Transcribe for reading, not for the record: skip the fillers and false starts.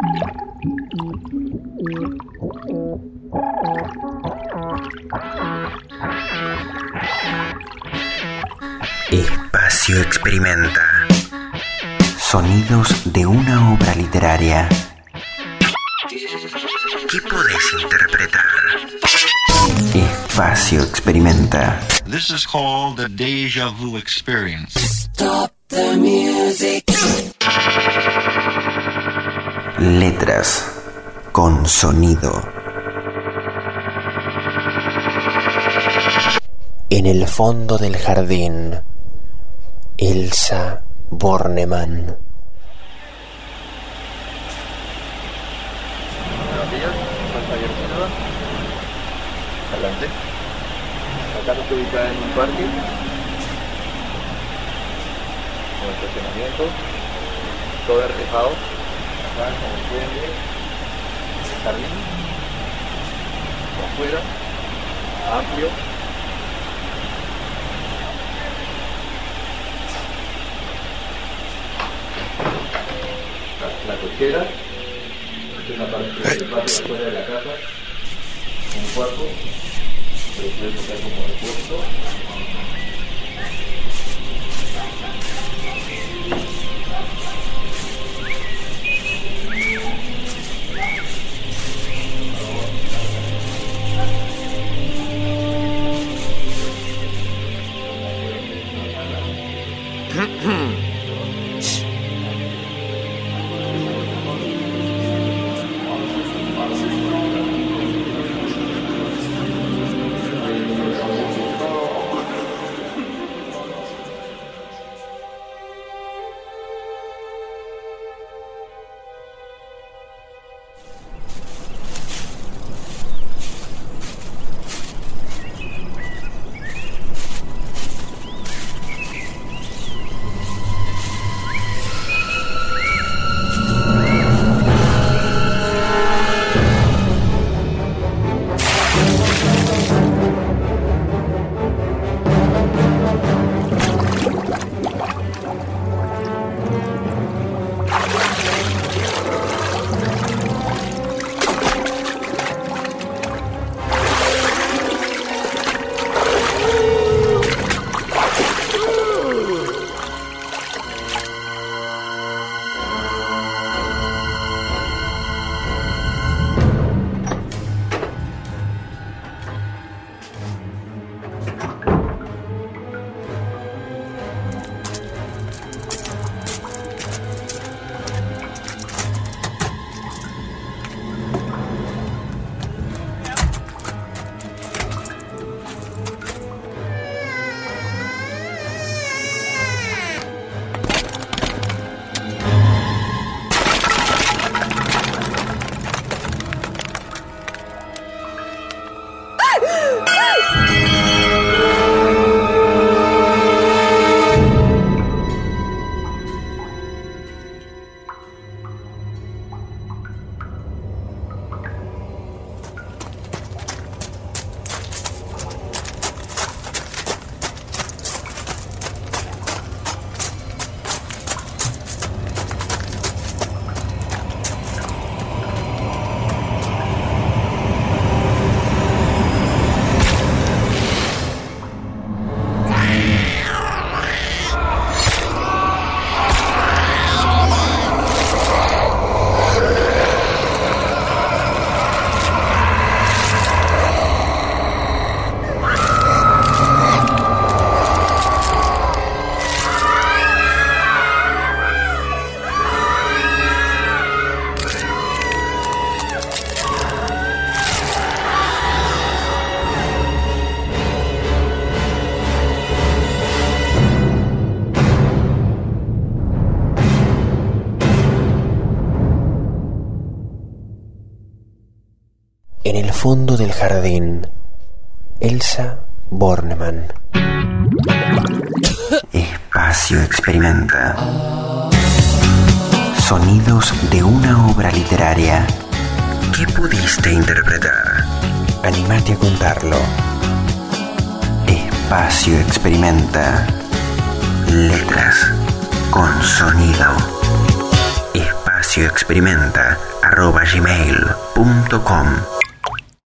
Espacio Experimenta. Sonidos de una obra literaria. ¿Qué podés interpretar? Espacio Experimenta. This is called the Deja Vu Experience. Stop the music. Letras con sonido. En el fondo del jardín, Elsa Bornemann. Buenos días, soy Javier Silva. Adelante. La casa se ubica en un parque, con estacionamiento, todo enrejado. Acá, como pueden ver, el jardín, por afuera, amplio. La cochera, esta es la parte del patio afuera de la casa, un cuarto, se lo puede tocar como repuesto. En el fondo del jardín, Elsa Bornemann. Espacio Experimenta. Sonidos de una obra literaria. ¿Qué pudiste interpretar? Anímate a contarlo. Espacio Experimenta. Letras con sonido. Espacio espacioexperimenta@gmail.com.